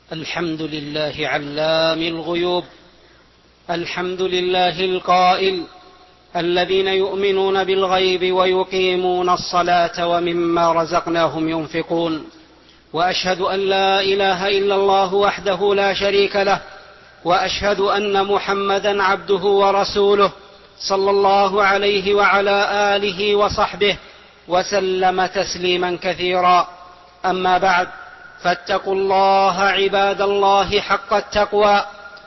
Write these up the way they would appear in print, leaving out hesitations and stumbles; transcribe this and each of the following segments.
الحمد لله علام الغيوب. الحمد لله القائل: الذين يؤمنون بالغيب ويقيمون الصلاة ومما رزقناهم ينفقون. وأشهد أن لا إله إلا الله وحده لا شريك له، وأشهد أن محمدا عبده ورسوله صلى الله عليه وعلى آله وصحبه وسلم تسليما كثيرا. أما بعد، فاتقوا الله عباد الله حق التقوى،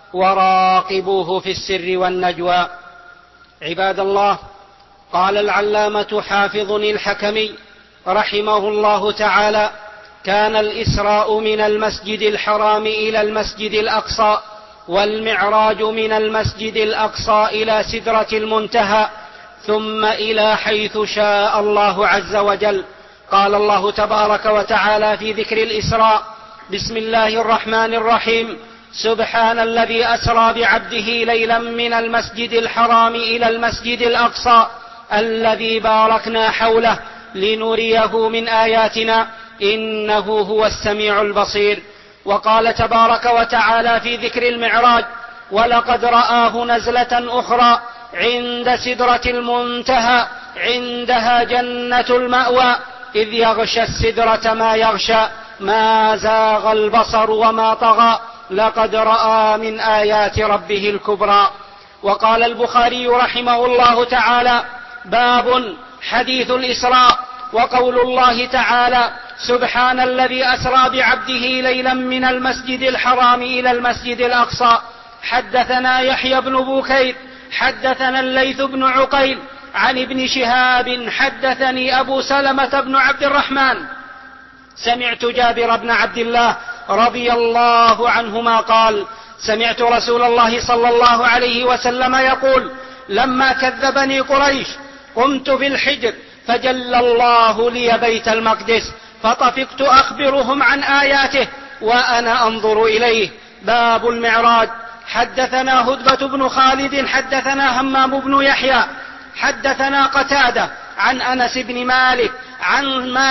وراقبوه في السر والنجوى. عباد الله، قال العلامة حافظ الحكمي رحمه الله تعالى: كان الإسراء من المسجد الحرام إلى المسجد الأقصى، والمعراج من المسجد الأقصى إلى سدرة المنتهى، ثم إلى حيث شاء الله عز وجل. قال الله تبارك وتعالى في ذكر الإسراء: بسم الله الرحمن الرحيم: سبحان الذي أسرى بعبده ليلا من المسجد الحرام إلى المسجد الأقصى الذي باركنا حوله لنريه من آياتنا إنه هو السميع البصير. وقال تبارك وتعالى في ذكر المعراج: ولقد رآه نزلة أخرى عند سدرة المنتهى عندها جنة المأوى إذ يغشى السدرة ما يغشى ما زاغ البصر وما طغى لقد رأى من آيات ربه الكبرى. وقال البخاري رحمه الله تعالى: باب حديث الإسراء. وقول الله تعالى: سبحان الذي أسرى بعبده ليلا من المسجد الحرام إلى المسجد الأقصى. حدثنا يحيى بن بكير حدثنا الليث بن عقيل عن ابن شهاب حدثني أبو سلمة بن عبد الرحمن سمعت جابر بن عبد الله رضي الله عنهما قال: سمعت رسول الله صلى الله عليه وسلم يقول: لما كذبني قريش قمت في الحجر فجل الله لي بيت المقدس فطفقت أخبرهم عن آياته وأنا أنظر إليه. باب المعراج. حدثنا هدبة بن خالد حدثنا همام بن يحيى حدثنا قتادة عن أنس بن مالك عن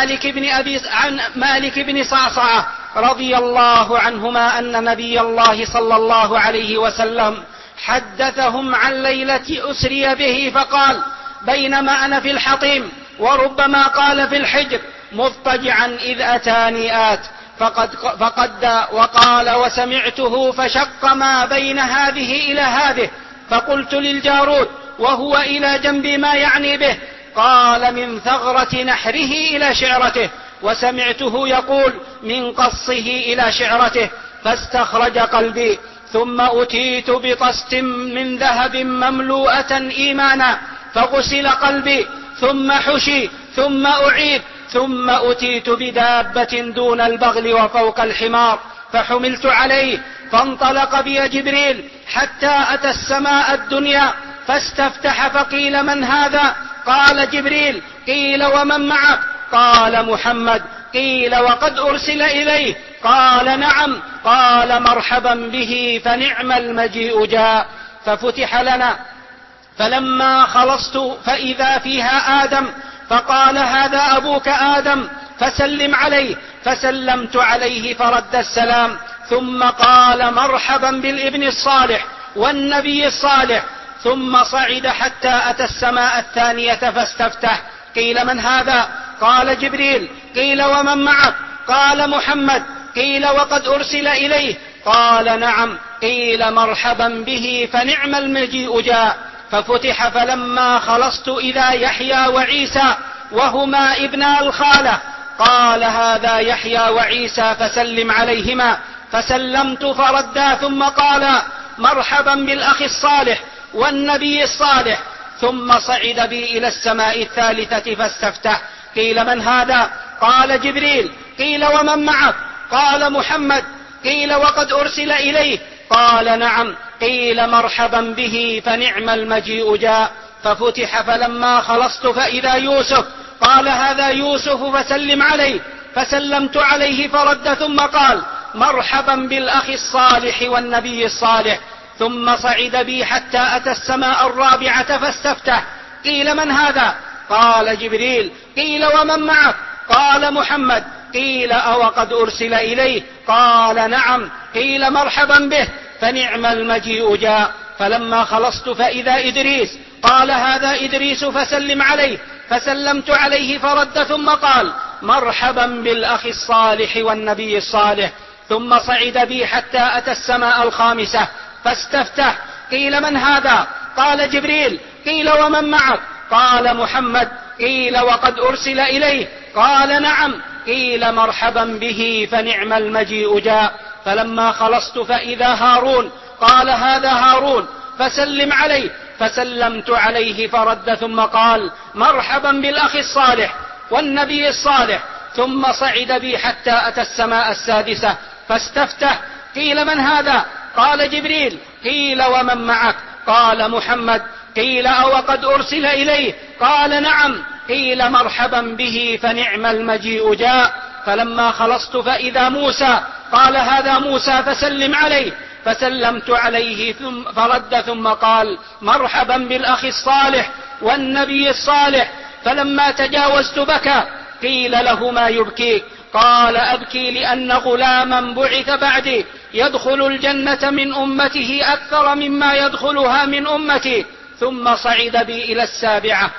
مالك بن صعصعة رضي الله عنهما أن نبي الله صلى الله عليه وسلم حدثهم عن ليلة أسري به فقال: بينما أنا في الحطيم، وربما قال في الحجر، مضطجعا إذ أتاني آت فقد وقال: وسمعته فشق ما بين هذه إلى هذه، فقلت للجارود وهو إلى جنب ما يعني به، قال: من ثغرة نحره إلى شعرته. وسمعته يقول: من قصه إلى شعرته. فاستخرج قلبي، ثم أتيت بطست من ذهب مملوءة إيمانا، فغسل قلبي، ثم حشي، ثم أعيد، ثم أتيت بدابة دون البغل وفوق الحمار، فحملت عليه، فانطلق بي جبريل حتى أتى السماء الدنيا، فاستفتح فقيل: من هذا؟ قال: جبريل. قيل: ومن معك؟ قال: محمد. قيل: وقد أرسل إليه؟ قال: نعم. قال: مرحبا به، فنعم المجيء جاء. ففتح لنا، فلما خلصت فإذا فيها آدم، فقال: هذا أبوك آدم، فسلم عليه. فسلمت عليه فرد السلام، ثم قال: مرحبا بالابن الصالح والنبي الصالح. ثم صعد حتى أتى السماء الثانية فاستفتح. قيل: من هذا؟ قال: جبريل. قيل: ومن معك؟ قال: محمد. قيل: وقد أرسل إليه؟ قال: نعم. قيل: مرحبا به، فنعم المجيء جاء. ففتح، فلما خلصت إذا يحيى وعيسى وهما ابنا الخالة. قال: هذا يحيى وعيسى، فسلم عليهما. فسلمت فردا، ثم قال: مرحبا بالأخ الصالح والنبي الصالح. ثم صعد بي إلى السماء الثالثة فاستفتح. قيل: من هذا؟ قال: جبريل. قيل: ومن معك؟ قال: محمد. قيل: وقد أرسل إليه؟ قال: نعم. قيل: مرحبا به، فنعم المجيء جاء. ففتح، فلما خلصت فإذا يوسف. قال: هذا يوسف، فسلم عليه. فسلمت عليه فرد، ثم قال: مرحبا بالأخ الصالح والنبي الصالح. ثم صعد بي حتى أتى السماء الرابعة فاستفتح. قيل: من هذا؟ قال: جبريل. قيل: ومن معك؟ قال: محمد. قيل أوقد أرسل إليه؟ قال نعم. قيل مرحبا به، فنعم المجيء جاء. فلما خلصت فإذا إدريس، قال هذا إدريس فسلم عليه. فسلمت عليه فرد ثم قال مرحبا بالأخ الصالح والنبي الصالح. ثم صعد بي حتى أتى السماء الخامسة فاستفتح. قيل من هذا؟ قال جبريل. قيل ومن معك؟ قال محمد. قيل وقد أرسل إليه؟ قال نعم. قيل مرحبا به، فنعم المجيء جاء. فلما خلصت فإذا هارون، قال هذا هارون فسلم عليه. فسلمت عليه فرد ثم قال مرحبا بالأخ الصالح والنبي الصالح. ثم صعد بي حتى أتى السماء السادسة فاستفتح. قيل من هذا؟ قال جبريل. قيل ومن معك؟ قال محمد. قيل أوقد أرسل إليه؟ قال نعم. قيل مرحبا به، فنعم المجيء جاء. فلما خلصت فإذا موسى، قال هذا موسى فسلم عليه. فسلمت عليه فرد ثم قال مرحبا بالأخ الصالح والنبي الصالح. فلما تجاوزت بكى. قيل له ما يبكيك؟ قال أبكي لأن غلاما بعث بعدي يدخل الجنة من أمته أكثر مما يدخلها من أمتي. ثم صعد بي إلى السابعة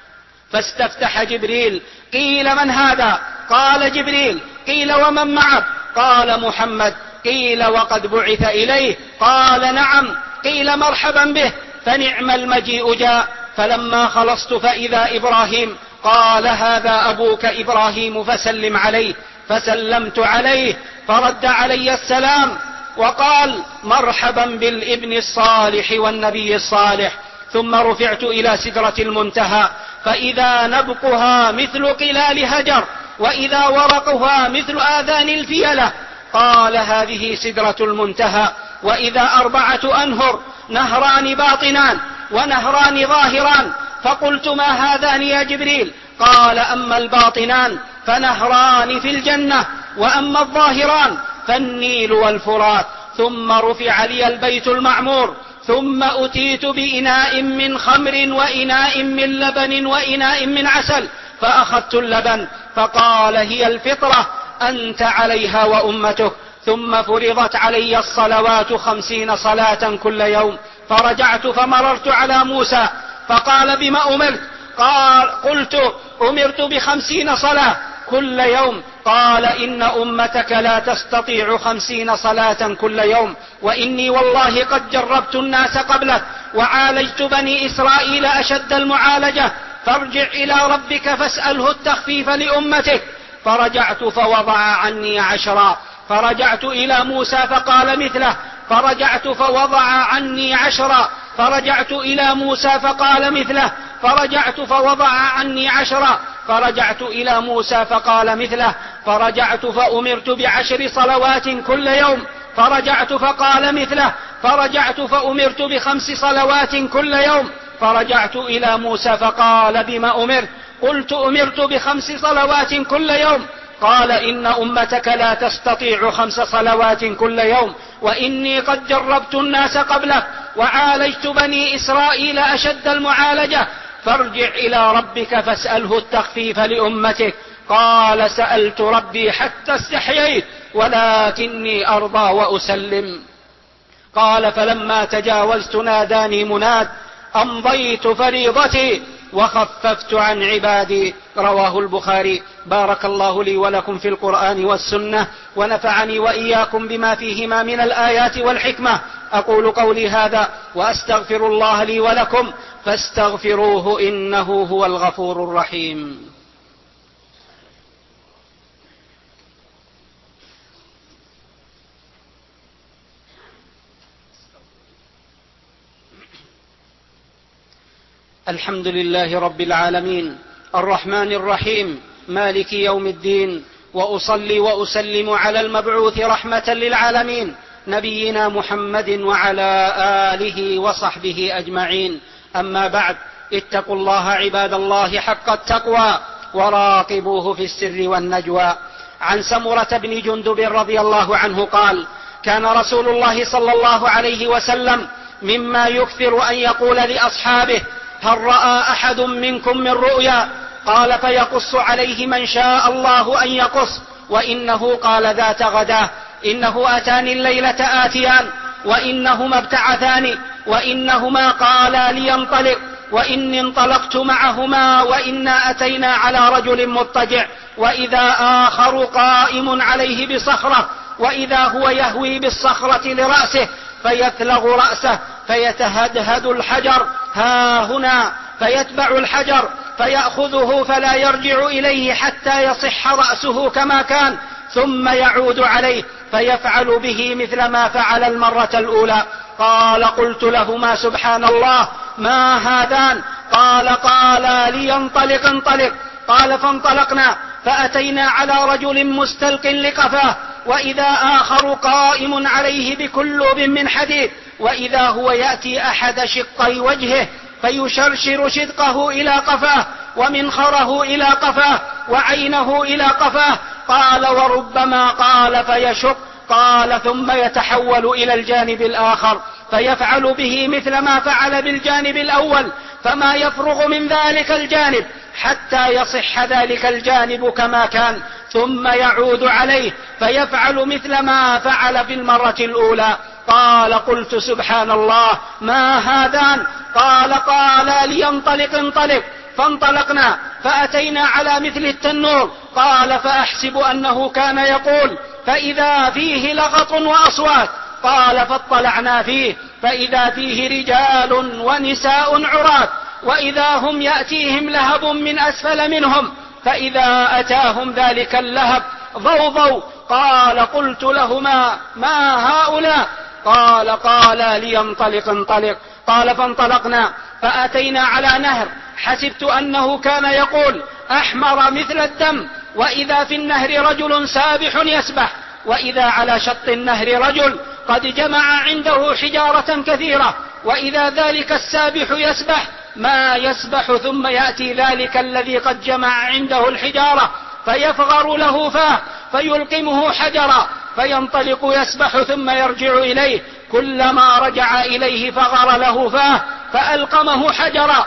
فاستفتح جبريل. قيل من هذا؟ قال جبريل. قيل ومن معك؟ قال محمد. قيل وقد بعث إليه؟ قال نعم. قيل مرحبا به، فنعم المجيء جاء. فلما خلصت فإذا إبراهيم، قال هذا أبوك إبراهيم فسلم عليه. فسلمت عليه فرد علي السلام وقال مرحبا بالابن الصالح والنبي الصالح. ثم رفعت إلى سدرة المنتهى، فإذا نبقها مثل قلال هجر، وإذا ورقها مثل آذان الفيلة. قال هذه سدرة المنتهى. وإذا 4 أنهر، نهران باطنان ونهران ظاهران. فقلت ما هذان يا جبريل؟ قال أما الباطنان فنهران في الجنة، وأما الظاهران فالنيل والفرات. ثم رفع لي البيت المعمور، ثم أتيت بإناء من خمر وإناء من لبن وإناء من عسل، فأخذت اللبن فقال هي الفطرة، أنت عليها وأمتك. ثم فرضت علي الصلوات 50 صلاة كل يوم. فرجعت فمررت على موسى فقال بما أمرت؟ قلت أمرت ب50 صلاة كل يوم. قال إن أمتك لا تستطيع 50 صلاة كل يوم، وإني والله قد جربت الناس قبلك وعالجت بني إسرائيل أشد المعالجة، فارجع إلى ربك فاسأله التخفيف لأمتك. فرجعت فوضع عني 10. فرجعت إلى موسى فقال مثله. فرجعت فوضع عني 10. فرجعت إلى موسى فقال مثله. فرجعت فوضع عني 10. فرجعت إلى موسى فقال مثله. فرجعت فأمرت ب10 صلوات كل يوم. فرجعت فقال مثله. فرجعت فأمرت ب5 صلوات كل يوم. فرجعت إلى موسى فقال بما أمرت؟ قلت أمرت ب5 صلوات كل يوم. قال إن أمتك لا تستطيع 5 صلوات كل يوم، وإني قد جربت الناس قبلك وعالجت بني إسرائيل أشد المعالجة، فارجع إلى ربك فاسأله التخفيف لأمتك. قال سألت ربي حتى استحييت، ولكني أرضى وأسلم. قال فلما تجاوزت ناداني مناد أمضيت فريضتي وخففت عن عبادي. رواه البخاري. بارك الله لي ولكم في القرآن والسنة، ونفعني وإياكم بما فيهما من الآيات والحكمة. أقول قولي هذا وأستغفر الله لي ولكم فاستغفروه إنه هو الغفور الرحيم. الحمد لله رب العالمين الرحمن الرحيم مالك يوم الدين، وأصلي وأسلم على المبعوث رحمة للعالمين نبينا محمد وعلى آله وصحبه أجمعين. أما بعد، اتقوا الله عباد الله حق التقوى وراقبوه في السر والنجوى. عن سمرة بن جندب رضي الله عنه قال: كان رسول الله صلى الله عليه وسلم مما يكثر أن يقول لأصحابه: هل رأى أحد منكم من رؤيا؟ قال: فيقص عليه من شاء الله أن يقص، وإنه قال ذات غداه: إنه أتاني الليلة آتيان، وإنهما ابتعثاني، وإنهما قالا لينطلق، وإني انطلقت معهما، وإنا أتينا على رجل مضطجع، وإذا آخر قائم عليه بصخرة، وإذا هو يهوي بالصخرة لرأسه فيثلغ رأسه فيتهدهد الحجر ها هنا، فيتبع الحجر فيأخذه فلا يرجع إليه حتى يصح رأسه كما كان، ثم يعود عليه فيفعل به مثل ما فعل المرة الأولى. قال: قلت لهما: سبحان الله، ما هذان؟ قال لينطلق انطلق. قال: فانطلقنا فأتينا على رجل مستلق لقفاه، وإذا آخر قائم عليه بكلوب من حديد، وإذا هو يأتي أحد شقي وجهه فيشرشر شدقه إلى قفاه، ومنخره إلى قفاه، وعينه إلى قفاه. قال: وربما قال فيشق. قال: ثم يتحول إلى الجانب الآخر فيفعل به مثل ما فعل بالجانب الأول، فما يفرغ من ذلك الجانب حتى يصح ذلك الجانب كما كان، ثم يعود عليه فيفعل مثل ما فعل في المرة الأولى. قال: قلت: سبحان الله، ما هذان؟ قال لينطلق انطلق. فانطلقنا فأتينا على مثل التنور. قال: فأحسب أنه كان يقول فإذا فيه لغط وأصوات. قال: فاطلعنا فيه فإذا فيه رجال ونساء عراة، وإذا هم يأتيهم لهب من أسفل منهم، فإذا أتاهم ذلك اللهب ضوضوا. قال: قلت لهما: ما هؤلاء؟ قال لينطلق انطلق. قال: فانطلقنا فأتينا على نهر، حسبت أنه كان يقول أحمر مثل الدم، وإذا في النهر رجل سابح يسبح، وإذا على شط النهر رجل قد جمع عنده حجارة كثيرة، وإذا ذلك السابح يسبح ما يسبح، ثم يأتي ذلك الذي قد جمع عنده الحجارة فيفغر له فاه فيلقمه حجرا، فينطلق يسبح ثم يرجع إليه، كلما رجع إليه فغر له فاه فألقمه حجرا.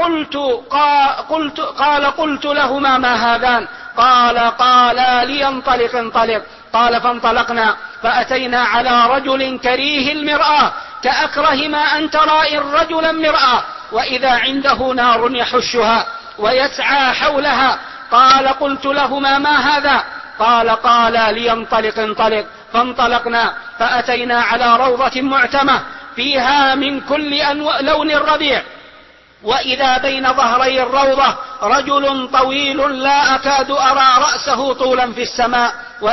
قلت لهما: ما هذان؟ قال لينطلق انطلق. قال: فانطلقنا فأتينا على رجل كريه المرآة، كأكره ما أن ترى رجلا مرآة، وإذا عنده نار يحشها ويسعى حولها. قلت لهما: ما هذا؟ قال لينطلق انطلق. فانطلقنا فأتينا على روضة معتمة فيها من كل لون الربيع، وإذا بين ظهري الروضة رجل طويل لا أكاد أرى رأسه طولا في السماء،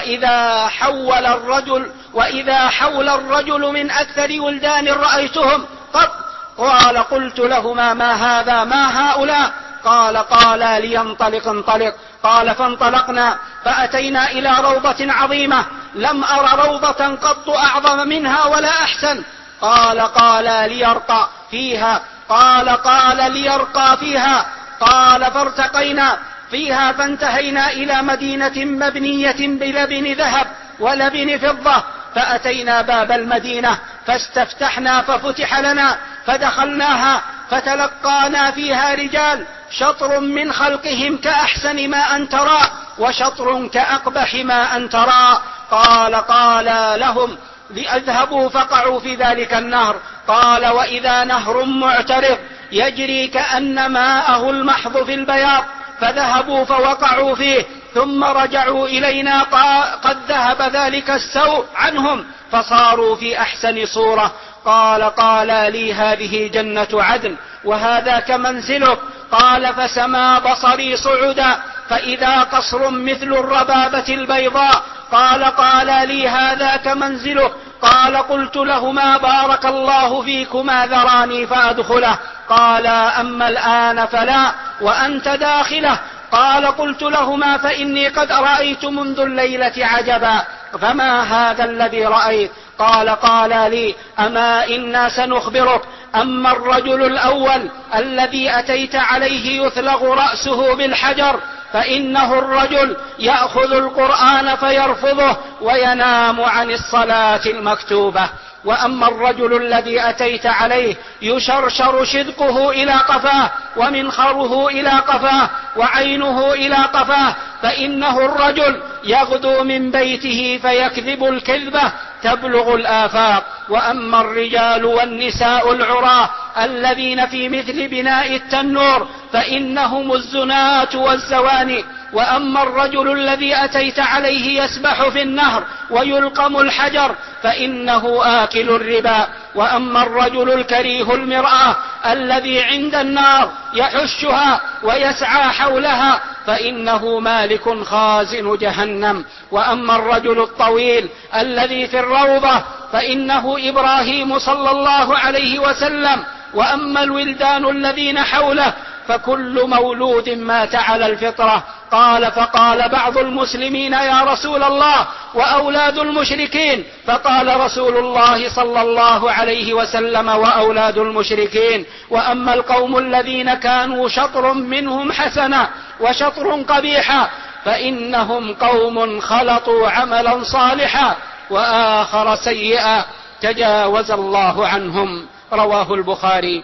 وإذا حول الرجل من أكثر ولدان رأيتهم قط. قلت لهما: ما هذا؟ ما هؤلاء؟ قال لينطلق انطلق. قال: فانطلقنا فأتينا إلى روضة عظيمة، لم أر روضة قط أعظم منها ولا أحسن. قال ليرقى فيها. ليرقى فيها. فارتقينا فيها فانتهينا إلى مدينة مبنية بلبن ذهب ولبن فضة، فأتينا باب المدينة فاستفتحنا ففتح لنا، فدخلناها فتلقانا فيها رجال شطر من خلقهم كأحسن ما أن ترى، وشطر كأقبح ما أن ترى. قال لهم: اذهبوا فقعوا في ذلك النهر. وإذا نهر معترض يجري كأن ماءه المحض في البياض، فذهبوا فوقعوا فيه، ثم رجعوا إلينا قد ذهب ذلك السوء عنهم، فصاروا في أحسن صورة. قال لي: هذه جنة عدن وهذاك منزلك. فسما بصري صعدا فإذا قصر مثل الربابة البيضاء. قال لي: هذاك منزلك. قلت لهما: بارك الله فيكما ذراني فأدخله. أما الآن فلا، وأنت داخله. قلت لهما: فإني قد رأيت منذ الليلة عجبا. فما هذا الذي رأيت؟ قال لي: أما إنا سنخبرك. أما الرجل الأول الذي أتيت عليه يثلغ رأسه بالحجر، فإنه الرجل يأخذ القرآن فيرفضه وينام عن الصلاة المكتوبة. وأما الرجل الذي أتيت عليه يشرشر شدقه إلى قفاه ومنخره إلى قفاه، وعينه إلى قفاه، فإنه الرجل يغدو من بيته فيكذب الكذبة تبلغ الآفاق. وأما الرجال والنساء العراة الذين في مثل بناء التنور فإنهم الزناة والزواني. وأما الرجل الذي أتيت عليه يسبح في النهر ويلقم الحجر فإنه آكل الربا. وأما الرجل الكريه المرآة الذي عند النار يحشها ويسعى حولها فإنه مالك خازن جهنم. وأما الرجل الطويل الذي في الروضة فإنه إبراهيم صلى الله عليه وسلم. وأما الولدان الذين حوله فكل مولود مات على الفطرة. فقال بعض المسلمين يا رسول الله وأولاد المشركين؟ فقال رسول الله صلى الله عليه وسلم وأولاد المشركين. وأما القوم الذين كانوا شطر منهم حسنا وشطر قبيحا فإنهم قوم خلطوا عملا صالحا وآخر سيئا تجاوز الله عنهم. رواه البخاري.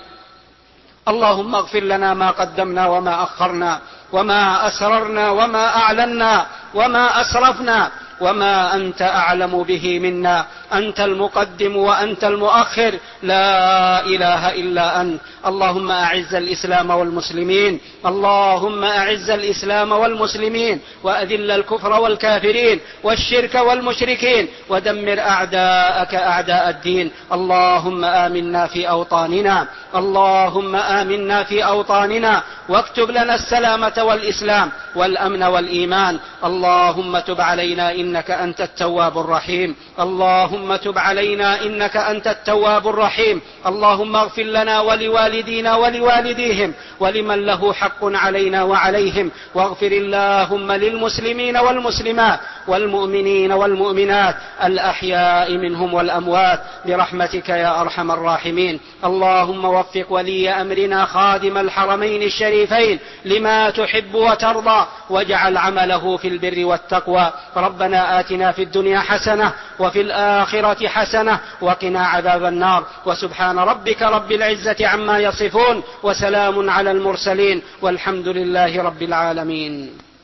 اللهم اغفر لنا ما قدمنا وما أخرنا وما أسررنا وما أعلنا وما أسرفنا وما أنت أعلم به منا. أنت المقدم وأنت المؤخر، لا إله إلا أنت. اللهم أعز الإسلام والمسلمين، اللهم أعز الإسلام والمسلمين وأذل الكفر والكافرين والشرك والمشركين ودمر أعداءك أعداء الدين. اللهم آمنا في أوطاننا، اللهم آمنا في أوطاننا واكتب لنا السلامة والإسلام والأمن والإيمان. اللهم تب علينا إنك أنت التواب الرحيم، اللهم تب علينا إنك أنت التواب الرحيم. اللهم اغفر لنا ولوالدينا ولوالديهم ولمن له حق علينا وعليهم، واغفر اللهم للمسلمين والمسلمات والمؤمنين والمؤمنات الأحياء منهم والأموات برحمتك يا أرحم الراحمين. اللهم وفق ولي أمرنا خادم الحرمين الشريفين لما تحب وترضى، واجعل عمله في البر والتقوى. ربنا آتنا في الدنيا حسنة وفي الآخرة حسنة وقنا عذاب النار. وسبحان ربك رب العزة عما يصفون وسلام على المرسلين والحمد لله رب العالمين.